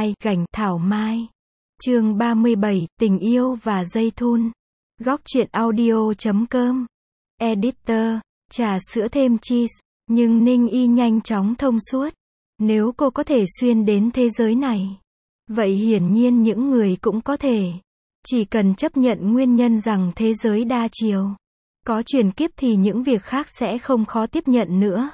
2, gành, thảo mai. Chương 37, tình yêu và dây thun. Góc truyện audio.com. Editor, trà sữa thêm cheese. Nhưng Ninh Y nhanh chóng thông suốt. Nếu cô có thể xuyên đến thế giới này, vậy hiển nhiên những người cũng có thể. Chỉ cần chấp nhận nguyên nhân rằng thế giới đa chiều, có chuyển kiếp thì những việc khác sẽ không khó tiếp nhận nữa.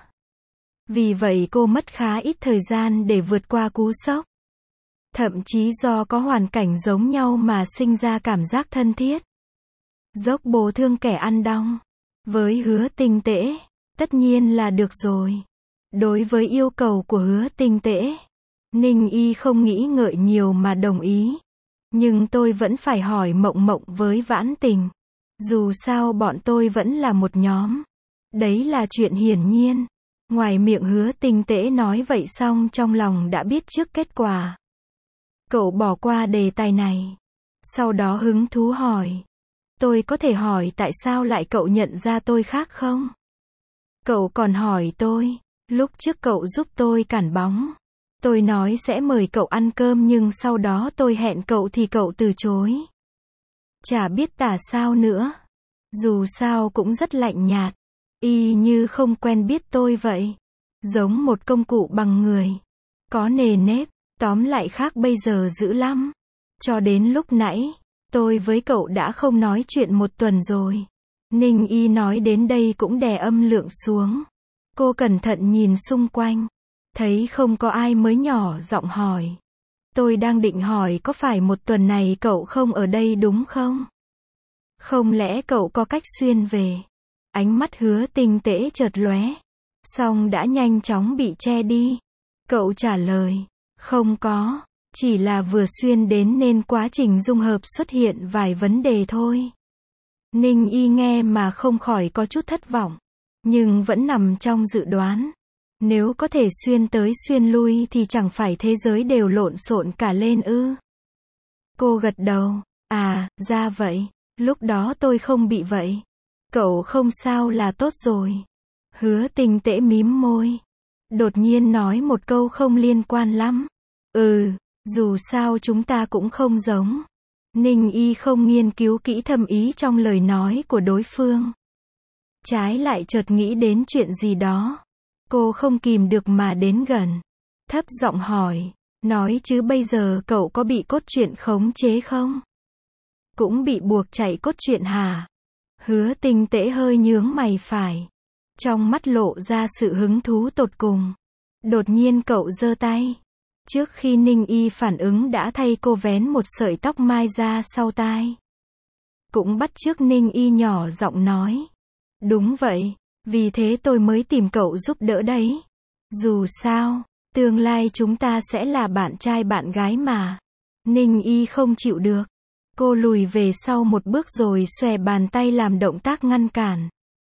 Vì vậy cô mất khá ít thời gian để vượt qua cú sốc. Thậm chí do có hoàn cảnh giống nhau mà sinh ra cảm giác thân thiết. Dốc bồ thương kẻ ăn đong. Với Hứa Tinh Tễ, tất nhiên là được rồi. Đối với yêu cầu của Hứa Tinh Tễ, Ninh Y không nghĩ ngợi nhiều mà đồng ý. Nhưng tôi vẫn phải hỏi Mộng Mộng với Vãn Tình. Dù sao bọn tôi vẫn là một nhóm. Đấy là chuyện hiển nhiên. Ngoài miệng Hứa Tinh Tễ nói vậy xong trong lòng đã biết trước kết quả. Cậu bỏ qua đề tài này. Sau đó hứng thú hỏi. Tôi có thể hỏi tại sao lại cậu nhận ra tôi khác không? Cậu còn hỏi tôi. Lúc trước cậu giúp tôi cản bóng. Tôi nói sẽ mời cậu ăn cơm nhưng sau đó tôi hẹn cậu thì cậu từ chối. Chả biết tả sao nữa. Dù sao cũng rất lạnh nhạt. Y như không quen biết tôi vậy. Giống một công cụ bằng người. Có nề nếp. Tóm lại khác bây giờ dữ lắm. Cho đến lúc nãy, tôi với cậu đã không nói chuyện một tuần rồi. Ninh Y nói đến đây cũng đè âm lượng xuống. Cô cẩn thận nhìn xung quanh. Thấy không có ai mới nhỏ giọng hỏi. Tôi đang định hỏi có phải một tuần này cậu không ở đây đúng không? Không lẽ cậu có cách xuyên về? Ánh mắt Hứa Tinh Tễ chợt lóe. Xong đã nhanh chóng bị che đi. Cậu trả lời. Không có. Chỉ là vừa xuyên đến nên quá trình dung hợp xuất hiện vài vấn đề thôi. Ninh Y nghe mà không khỏi có chút thất vọng. Nhưng vẫn nằm trong dự đoán. Nếu có thể xuyên tới xuyên lui thì chẳng phải thế giới đều lộn xộn cả lên ư? Cô gật đầu. À, ra vậy. Lúc đó tôi không bị vậy. Cậu không sao là tốt rồi. Hứa Tinh Tễ mím môi. Đột nhiên nói một câu không liên quan lắm. Dù sao chúng ta cũng không giống. Ninh Y không nghiên cứu kỹ thâm ý trong lời nói của đối phương. Trái lại chợt nghĩ đến chuyện gì đó. Cô không kìm được mà đến gần. Thấp giọng hỏi. Nói chứ bây giờ cậu có bị cốt truyện khống chế không? Cũng bị buộc chạy cốt truyện hả? Hứa Tinh Tễ hơi nhướng mày phải. Trong mắt lộ ra sự hứng thú tột cùng. Đột nhiên cậu giơ tay. Trước khi Ninh Y phản ứng đã thay cô vén một sợi tóc mai ra sau tai. Cũng bắt chước Ninh Y nhỏ giọng nói. Đúng vậy, vì thế tôi mới tìm cậu giúp đỡ đấy. Dù sao, tương lai chúng ta sẽ là bạn trai bạn gái mà. Ninh Y không chịu được. Cô lùi về sau một bước rồi xòe bàn tay làm động tác ngăn cản.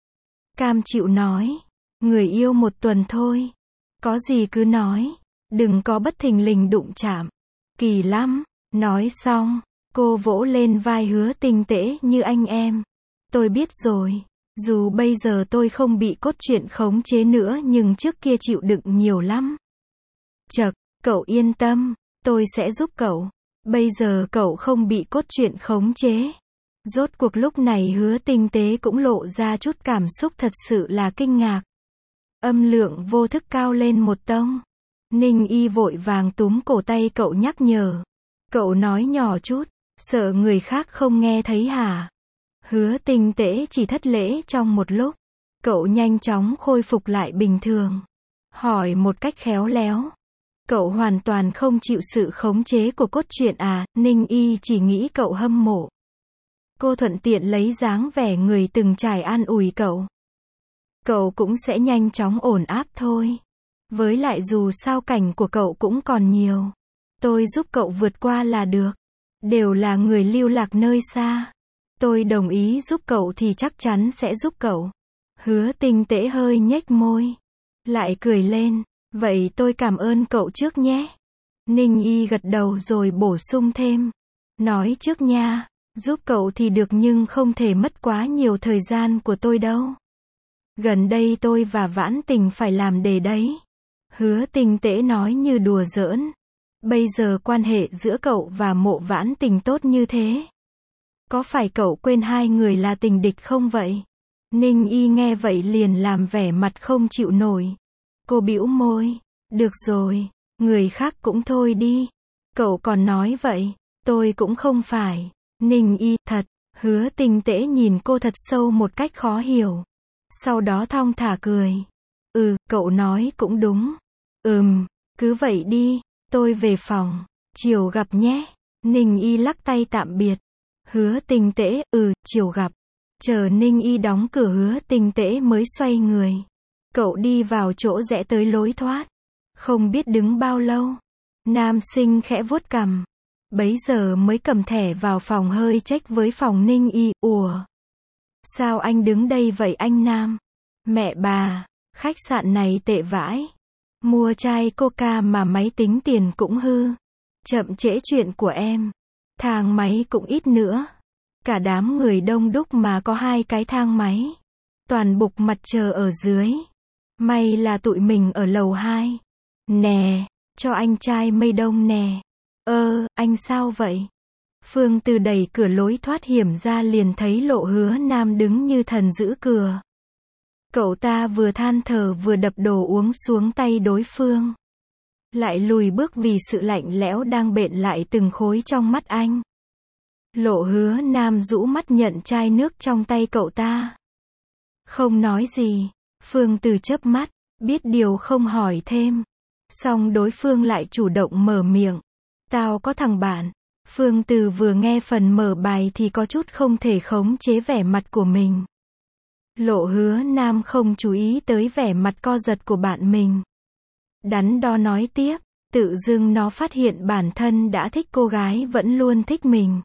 Cam chịu nói. Người yêu một tuần thôi. Có gì cứ nói. Đừng có bất thình lình đụng chạm. Kỳ lắm. Nói xong, cô vỗ lên vai Hứa Tinh Tễ như anh em. Tôi biết rồi. Dù bây giờ tôi không bị cốt truyện khống chế nữa nhưng trước kia chịu đựng nhiều lắm. Chậc, cậu yên tâm. Tôi sẽ giúp cậu. Bây giờ cậu không bị cốt truyện khống chế. Rốt cuộc lúc này Hứa Tinh Tế cũng lộ ra chút cảm xúc thật sự là kinh ngạc. Âm lượng vô thức cao lên một tông. Ninh Y vội vàng túm cổ tay cậu nhắc nhở. Cậu nói nhỏ chút, sợ người khác không nghe thấy hả? Hứa Tinh Tễ chỉ thất lễ trong một lúc. Cậu nhanh chóng khôi phục lại bình thường. Hỏi một cách khéo léo. Cậu hoàn toàn không chịu sự khống chế của cốt truyện à? Ninh Y chỉ nghĩ cậu hâm mộ. Cô thuận tiện lấy dáng vẻ người từng trải an ủi cậu. Cậu cũng sẽ nhanh chóng ổn áp thôi. Với lại dù sao cảnh của cậu cũng còn nhiều. Tôi giúp cậu vượt qua là được. Đều là người lưu lạc nơi xa. Tôi đồng ý giúp cậu thì chắc chắn sẽ giúp cậu. Hứa Tinh Tễ hơi nhếch môi. Lại cười lên. Vậy tôi cảm ơn cậu trước nhé. Ninh Y gật đầu rồi bổ sung thêm. Nói trước nha. Giúp cậu thì được nhưng không thể mất quá nhiều thời gian của tôi đâu. Gần đây tôi và Vãn Tình phải làm đề đấy. Hứa Tinh Tễ nói như đùa giỡn. Bây giờ quan hệ giữa cậu và Mộ Vãn Tình tốt như thế. Có phải cậu quên hai người là tình địch không vậy? Ninh Y nghe vậy liền làm vẻ mặt không chịu nổi. Cô bĩu môi. Được rồi, người khác cũng thôi đi. Cậu còn nói vậy, tôi cũng không phải. Ninh Y, thật. Hứa Tinh Tễ nhìn cô thật sâu một cách khó hiểu. Sau đó thong thả cười. Cậu nói cũng đúng. Cứ vậy đi, tôi về phòng. Chiều gặp nhé. Ninh Y lắc tay tạm biệt. Hứa Tinh Tễ, chiều gặp. Chờ Ninh Y đóng cửa Hứa Tinh Tễ mới xoay người. Cậu đi vào chỗ rẽ tới lối thoát. Không biết đứng bao lâu. Nam sinh khẽ vuốt cằm. Bấy giờ mới cầm thẻ vào phòng hơi trách với phòng Ninh Y. Ủa? Sao anh đứng đây vậy anh Nam? Mẹ bà, khách sạn này tệ vãi. Mua chai coca mà máy tính tiền cũng hư. Chậm trễ chuyện của em. Thang máy cũng ít nữa. Cả đám người đông đúc mà có 2 cái thang máy. Toàn bục mặt chờ ở dưới. May là tụi mình ở lầu 2. Nè, cho anh chai mây đông nè. Anh sao vậy? Phương Từ đẩy cửa lối thoát hiểm ra liền thấy Lộ Hứa Nam đứng như thần giữ cửa. Cậu ta vừa than thở vừa đập đồ uống xuống tay đối phương. Lại lùi bước vì sự lạnh lẽo đang bện lại từng khối trong mắt anh. Lộ Hứa Nam rũ mắt nhận chai nước trong tay cậu ta. Không nói gì. Phương Từ chớp mắt, biết điều không hỏi thêm. Xong đối phương lại chủ động mở miệng. Tao có thằng bạn. Phương Từ vừa nghe phần mở bài thì có chút không thể khống chế vẻ mặt của mình. Lộ Hứa Nam không chú ý tới vẻ mặt co giật của bạn mình. Đắn đo nói tiếp, tự dưng nó phát hiện bản thân đã thích cô gái vẫn luôn thích mình.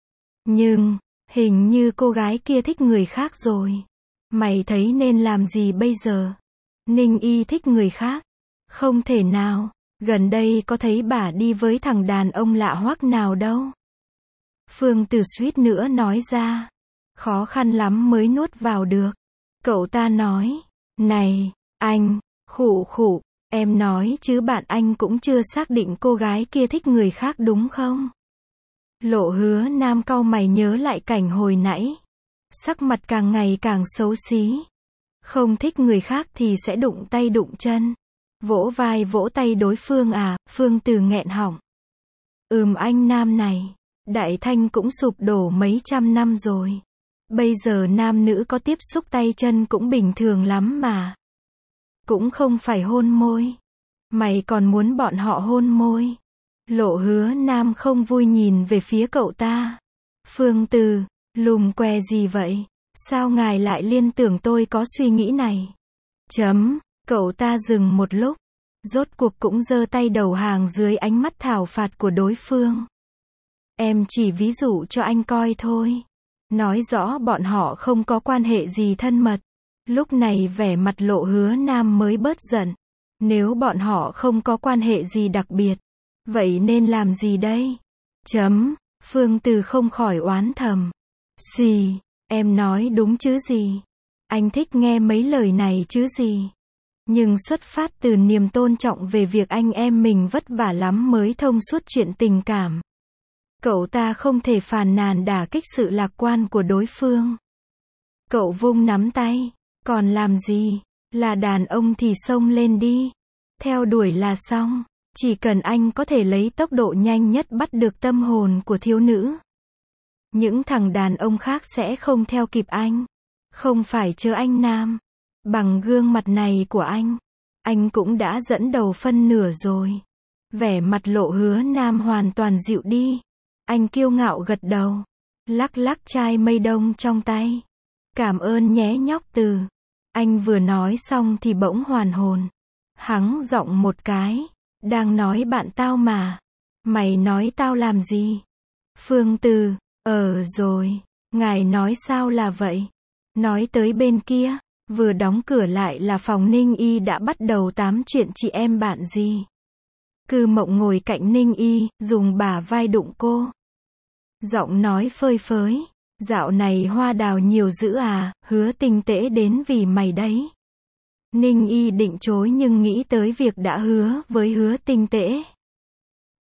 Nhưng, hình như cô gái kia thích người khác rồi. Mày thấy nên làm gì bây giờ? Ninh Y thích người khác. Không thể nào, gần đây có thấy bà đi với thằng đàn ông lạ hoắc nào đâu. Phương Từ suýt nữa nói ra. Khó khăn lắm mới nuốt vào được. Cậu ta nói, này, anh, khụ, em nói chứ bạn anh cũng chưa xác định cô gái kia thích người khác đúng không? Lộ Hứa Nam cau mày nhớ lại cảnh hồi nãy. Sắc mặt càng ngày càng xấu xí. Không thích người khác thì sẽ đụng tay đụng chân. Vỗ vai vỗ tay đối phương à? Phương Từ nghẹn họng. Anh Nam này. Đại Thanh cũng sụp đổ mấy trăm năm rồi. Bây giờ nam nữ có tiếp xúc tay chân cũng bình thường lắm mà. Cũng không phải hôn môi. Mày còn muốn bọn họ hôn môi? Lộ Hứa Nam không vui nhìn về phía cậu ta. Phương Từ, lùm què gì vậy? Sao ngài lại liên tưởng tôi có suy nghĩ này? Cậu ta dừng một lúc. Rốt cuộc cũng giơ tay đầu hàng dưới ánh mắt thảo phạt của đối phương. Em chỉ ví dụ cho anh coi thôi. Nói rõ bọn họ không có quan hệ gì thân mật. Lúc này vẻ mặt Lộ Hứa Nam mới bớt giận. Nếu bọn họ không có quan hệ gì đặc biệt, vậy nên làm gì đây? Phương Từ không khỏi oán thầm. Xì, em nói đúng chứ gì? Anh thích nghe mấy lời này chứ gì? Nhưng xuất phát từ niềm tôn trọng về việc anh em mình vất vả lắm mới thông suốt chuyện tình cảm. Cậu ta không thể phàn nàn đả kích sự lạc quan của đối phương. Cậu vung nắm tay. Còn làm gì? Là đàn ông thì xông lên đi. Theo đuổi là xong. Chỉ cần anh có thể lấy tốc độ nhanh nhất bắt được tâm hồn của thiếu nữ. Những thằng đàn ông khác sẽ không theo kịp anh. Không phải chờ anh Nam. Bằng gương mặt này của anh cũng đã dẫn đầu phân nửa rồi. Vẻ mặt Lộ Hứa Nam hoàn toàn dịu đi. Anh kiêu ngạo gật đầu. Lắc lắc chai mây đông trong tay. Cảm ơn nhé nhóc Từ. Anh vừa nói xong thì bỗng hoàn hồn. Hắng giọng một cái. Đang nói bạn tao mà. Mày nói tao làm gì? Phương Từ, rồi. Ngài nói sao là vậy? Nói tới bên kia. Vừa đóng cửa lại là phòng Ninh Y đã bắt đầu tám chuyện chị em bạn gì. Cư Mộng ngồi cạnh Ninh Y, dùng bả vai đụng cô. Giọng nói phơi phới. Dạo này hoa đào nhiều dữ à, Hứa Tinh Tễ đến vì mày đấy. Ninh Y định chối nhưng nghĩ tới việc đã hứa với Hứa Tinh Tễ.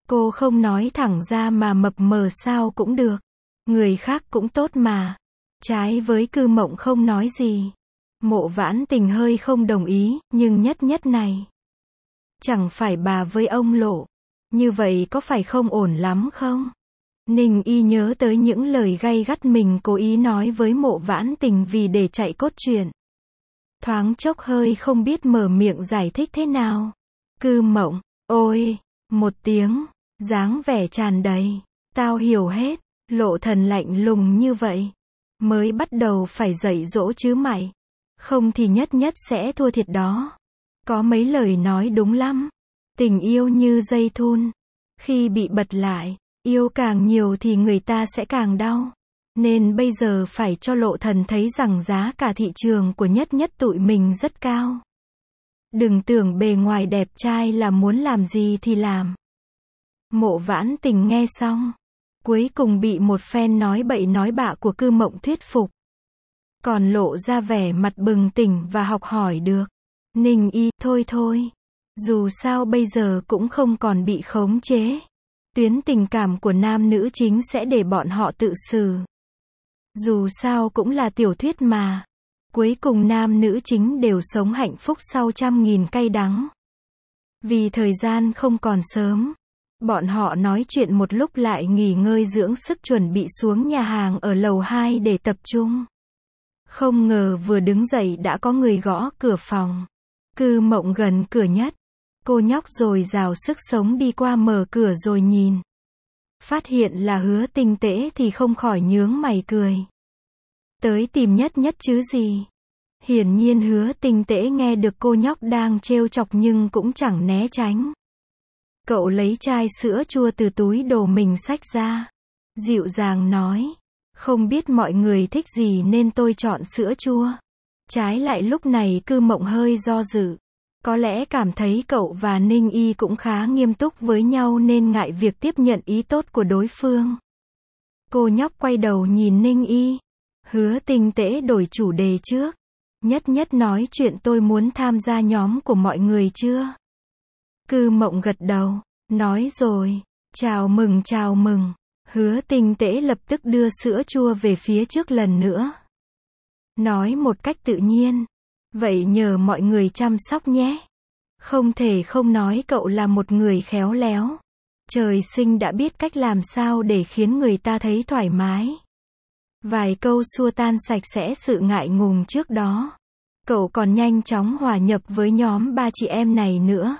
Cô không nói thẳng ra mà mập mờ sao cũng được. Người khác cũng tốt mà. Trái với Cư Mộng không nói gì. Mộ Vãn Tình hơi không đồng ý, nhưng nhất nhất này. Chẳng phải bà với ông Lộ. Như vậy có phải không ổn lắm không? Ninh Y nhớ tới những lời gay gắt mình cố ý nói với Mộ Vãn Tình vì để chạy cốt truyện. Thoáng chốc hơi không biết mở miệng giải thích thế nào. Cư Mộng, ôi, một tiếng, dáng vẻ tràn đầy. Tao hiểu hết, Lộ Thần lạnh lùng như vậy. Mới bắt đầu phải dạy dỗ chứ mày. Không thì nhất nhất sẽ thua thiệt đó. Có mấy lời nói đúng lắm. Tình yêu như dây thun. Khi bị bật lại, yêu càng nhiều thì người ta sẽ càng đau. Nên bây giờ phải cho Lộ Thần thấy rằng giá cả thị trường của nhất nhất tụi mình rất cao. Đừng tưởng bề ngoài đẹp trai là muốn làm gì thì làm. Mộ Vãn Tình nghe xong. Cuối cùng bị một phen nói bậy nói bạ của Cư Mộng thuyết phục. Còn lộ ra vẻ mặt bừng tỉnh và học hỏi được. Ninh Y, thôi. Dù sao bây giờ cũng không còn bị khống chế. Tuyến tình cảm của nam nữ chính sẽ để bọn họ tự xử. Dù sao cũng là tiểu thuyết mà. Cuối cùng nam nữ chính đều sống hạnh phúc sau 100.000 cay đắng. Vì thời gian không còn sớm. Bọn họ nói chuyện một lúc lại nghỉ ngơi dưỡng sức chuẩn bị xuống nhà hàng ở lầu 2 để tập trung. Không ngờ vừa đứng dậy đã có người gõ cửa phòng. Cư Mộng gần cửa nhất. Cô nhóc dồi dào sức sống đi qua mở cửa rồi nhìn. Phát hiện là Hứa Tinh Tễ thì không khỏi nhướng mày cười. Tới tìm nhất nhất chứ gì. Hiển nhiên Hứa Tinh Tễ nghe được cô nhóc đang trêu chọc nhưng cũng chẳng né tránh. Cậu lấy chai sữa chua từ túi đồ mình xách ra. Dịu dàng nói. Không biết mọi người thích gì nên tôi chọn sữa chua. Trái lại lúc này Cư Mộng hơi do dự. Có lẽ cảm thấy cậu và Ninh Y cũng khá nghiêm túc với nhau nên ngại việc tiếp nhận ý tốt của đối phương. Cô nhóc quay đầu nhìn Ninh Y. Hứa Tinh Tễ đổi chủ đề trước. Nhất nhất nói chuyện tôi muốn tham gia nhóm của mọi người chưa? Cư Mộng gật đầu. Nói rồi. Chào mừng. Hứa Tinh Tễ lập tức đưa sữa chua về phía trước lần nữa. Nói một cách tự nhiên. Vậy nhờ mọi người chăm sóc nhé. Không thể không nói cậu là một người khéo léo. Trời sinh đã biết cách làm sao để khiến người ta thấy thoải mái. Vài câu xua tan sạch sẽ sự ngại ngùng trước đó. Cậu còn nhanh chóng hòa nhập với nhóm ba chị em này nữa.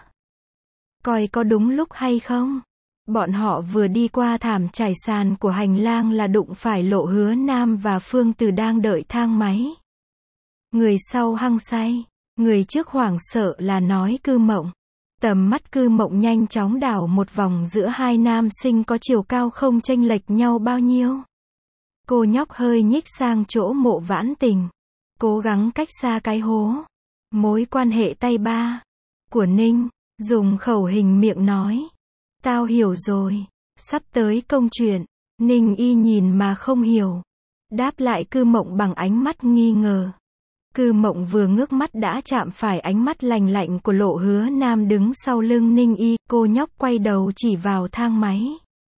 Coi có đúng lúc hay không? Bọn họ vừa đi qua thảm trải sàn của hành lang là đụng phải Lộ Hứa Nam và Phương Từ đang đợi thang máy. Người sau hăng say, người trước hoảng sợ là nói Cư Mộng. Tầm mắt Cư Mộng nhanh chóng đảo một vòng giữa hai nam sinh có chiều cao không chênh lệch nhau bao nhiêu. Cô nhóc hơi nhích sang chỗ Mộ Vãn Tình. Cố gắng cách xa cái hố. Mối quan hệ tay ba của Ninh, dùng khẩu hình miệng nói. Tao hiểu rồi. Sắp tới công chuyện. Ninh Y nhìn mà không hiểu. Đáp lại Cư Mộng bằng ánh mắt nghi ngờ. Cư Mộng vừa ngước mắt đã chạm phải ánh mắt lạnh lạnh của Lộ Hứa Nam đứng sau lưng Ninh Y. Cô nhóc quay đầu chỉ vào thang máy.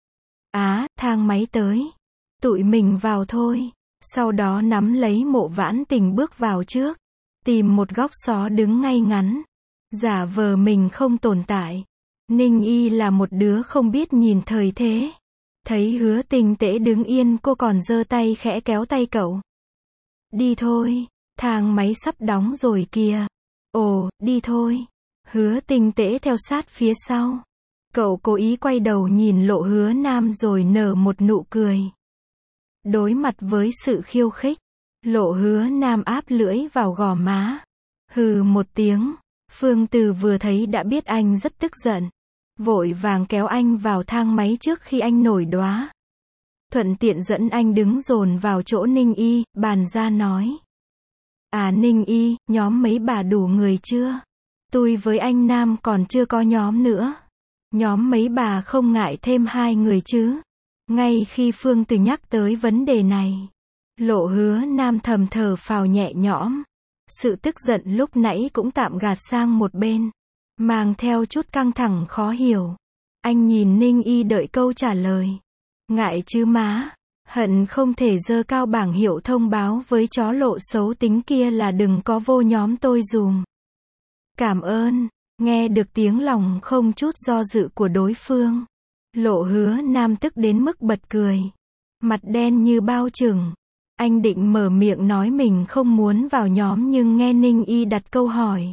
Thang máy tới. Tụi mình vào thôi. Sau đó nắm lấy Mộ Vãn Tình bước vào trước. Tìm một góc xó đứng ngay ngắn. Giả vờ mình không tồn tại. Ninh Y là một đứa không biết nhìn thời thế. Thấy Hứa Tinh Tễ đứng yên cô còn giơ tay khẽ kéo tay cậu. Đi thôi, thang máy sắp đóng rồi kìa. Ồ, đi thôi. Hứa Tinh Tễ theo sát phía sau. Cậu cố ý quay đầu nhìn Lộ Hứa Nam rồi nở một nụ cười. Đối mặt với sự khiêu khích, Lộ Hứa Nam áp lưỡi vào gò má. Hừ một tiếng. Phương Từ vừa thấy đã biết anh rất tức giận. Vội vàng kéo anh vào thang máy trước khi anh nổi đoá. Thuận tiện dẫn anh đứng dồn vào chỗ Ninh Y, bàn ra nói. Ninh Y, nhóm mấy bà đủ người chưa? Tôi với anh Nam còn chưa có nhóm nữa. Nhóm mấy bà không ngại thêm 2 người chứ? Ngay khi Phương Từ nhắc tới vấn đề này, Lộ Hứa Nam thầm thở phào nhẹ nhõm. Sự tức giận lúc nãy cũng tạm gạt sang một bên. Mang theo chút căng thẳng khó hiểu. Anh nhìn Ninh Y đợi câu trả lời. Ngại chứ má, hận không thể giơ cao bảng hiệu thông báo với chó lộ xấu tính kia là đừng có vô nhóm tôi dùm. Cảm ơn, nghe được tiếng lòng không chút do dự của đối phương. Lộ Hứa Nam tức đến mức bật cười. Mặt đen như bao chừng. Anh định mở miệng nói mình không muốn vào nhóm nhưng nghe Ninh Y đặt câu hỏi.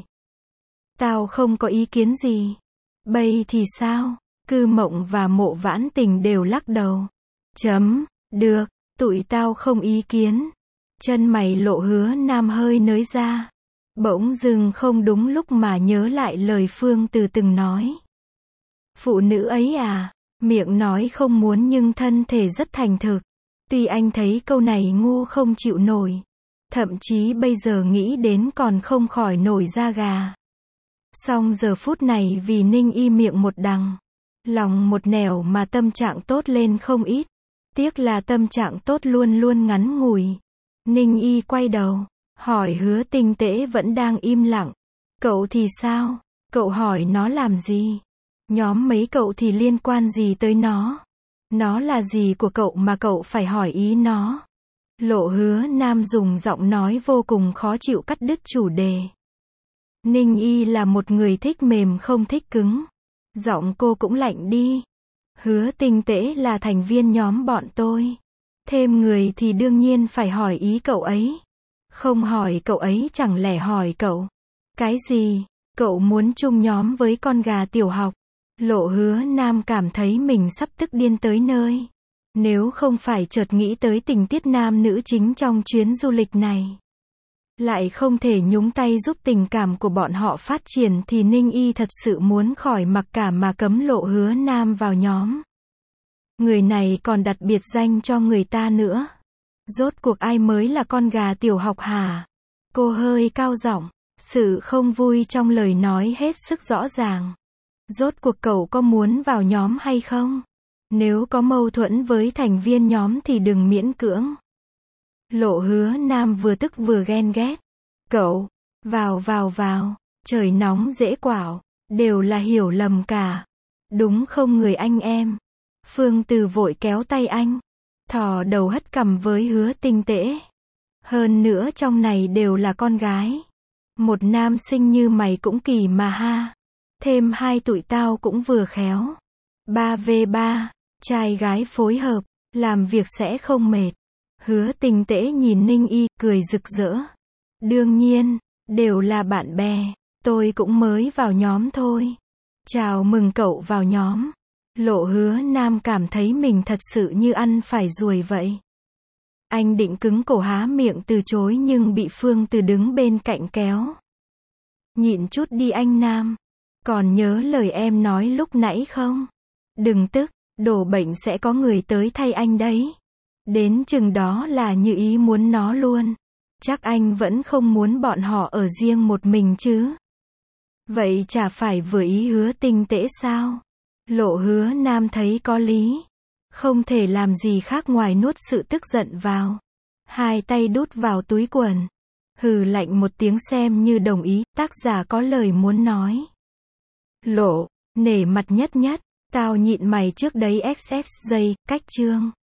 Tao không có ý kiến gì. Bây thì sao? Cư Mộng và Mộ Vãn Tình đều lắc đầu. Được, tụi tao không ý kiến. Chân mày Lộ Hứa Nam hơi nới ra. Bỗng dưng không đúng lúc mà nhớ lại lời Phương Từ từng nói. Phụ nữ ấy à, miệng nói không muốn nhưng thân thể rất thành thực. Tuy anh thấy câu này ngu không chịu nổi. Thậm chí bây giờ nghĩ đến còn không khỏi nổi da gà. Song giờ phút này vì Ninh Y miệng một đằng, lòng một nẻo mà tâm trạng tốt lên không ít. Tiếc là tâm trạng tốt luôn luôn ngắn ngủi. Ninh Y quay đầu, hỏi Hứa Tinh Tễ vẫn đang im lặng. Cậu thì sao? Cậu hỏi nó làm gì? Nhóm mấy cậu thì liên quan gì tới nó? Nó là gì của cậu mà cậu phải hỏi ý nó? Lộ Hứa Nam dùng giọng nói vô cùng khó chịu cắt đứt chủ đề. Ninh Y là một người thích mềm không thích cứng. Giọng cô cũng lạnh đi. Hứa Tinh Tễ là thành viên nhóm bọn tôi. Thêm người thì đương nhiên phải hỏi ý cậu ấy. Không hỏi cậu ấy chẳng lẽ hỏi cậu? Cái gì? Cậu muốn chung nhóm với con gà tiểu học? Lộ Hứa Nam cảm thấy mình sắp tức điên tới nơi. Nếu không phải chợt nghĩ tới tình tiết nam nữ chính trong chuyến du lịch này, lại không thể nhúng tay giúp tình cảm của bọn họ phát triển thì Ninh Y thật sự muốn khỏi mặc cả mà cấm Lộ Hứa Nam vào nhóm. Người này còn đặt biệt danh cho người ta nữa. Rốt cuộc ai mới là con gà tiểu học hả? Cô hơi cao giọng, sự không vui trong lời nói hết sức rõ ràng. Rốt cuộc cậu có muốn vào nhóm hay không? Nếu có mâu thuẫn với thành viên nhóm thì đừng miễn cưỡng. Lộ Hứa Nam vừa tức vừa ghen ghét. Cậu, vào, trời nóng dễ quạo, đều là hiểu lầm cả. Đúng không người anh em? Phương Từ vội kéo tay anh, thò đầu hất cằm với Hứa Tinh Tễ. Hơn nữa trong này đều là con gái. Một nam sinh như mày cũng kỳ mà ha. Thêm hai tụi tao cũng vừa khéo. 3v3, trai gái phối hợp, làm việc sẽ không mệt. Hứa Tinh Tễ nhìn Ninh Y, cười rực rỡ. Đương nhiên, đều là bạn bè, tôi cũng mới vào nhóm thôi. Chào mừng cậu vào nhóm. Lộ Hứa Nam cảm thấy mình thật sự như ăn phải ruồi vậy. Anh định cứng cổ há miệng từ chối nhưng bị Phương Từ đứng bên cạnh kéo. Nhịn chút đi anh Nam. Còn nhớ lời em nói lúc nãy không? Đừng tức, đổ bệnh sẽ có người tới thay anh đấy. Đến chừng đó là như ý muốn nó luôn. Chắc anh vẫn không muốn bọn họ ở riêng một mình chứ. Vậy chả phải vừa ý Hứa Tinh Tễ sao? Lộ Hứa Nam thấy có lý. Không thể làm gì khác ngoài nuốt sự tức giận vào. Hai tay đút vào túi quần. Hừ lạnh một tiếng xem như đồng ý, tác giả có lời muốn nói. Lộ, nể mặt nhất, tao nhịn mày trước đấy XX giây, cách chương.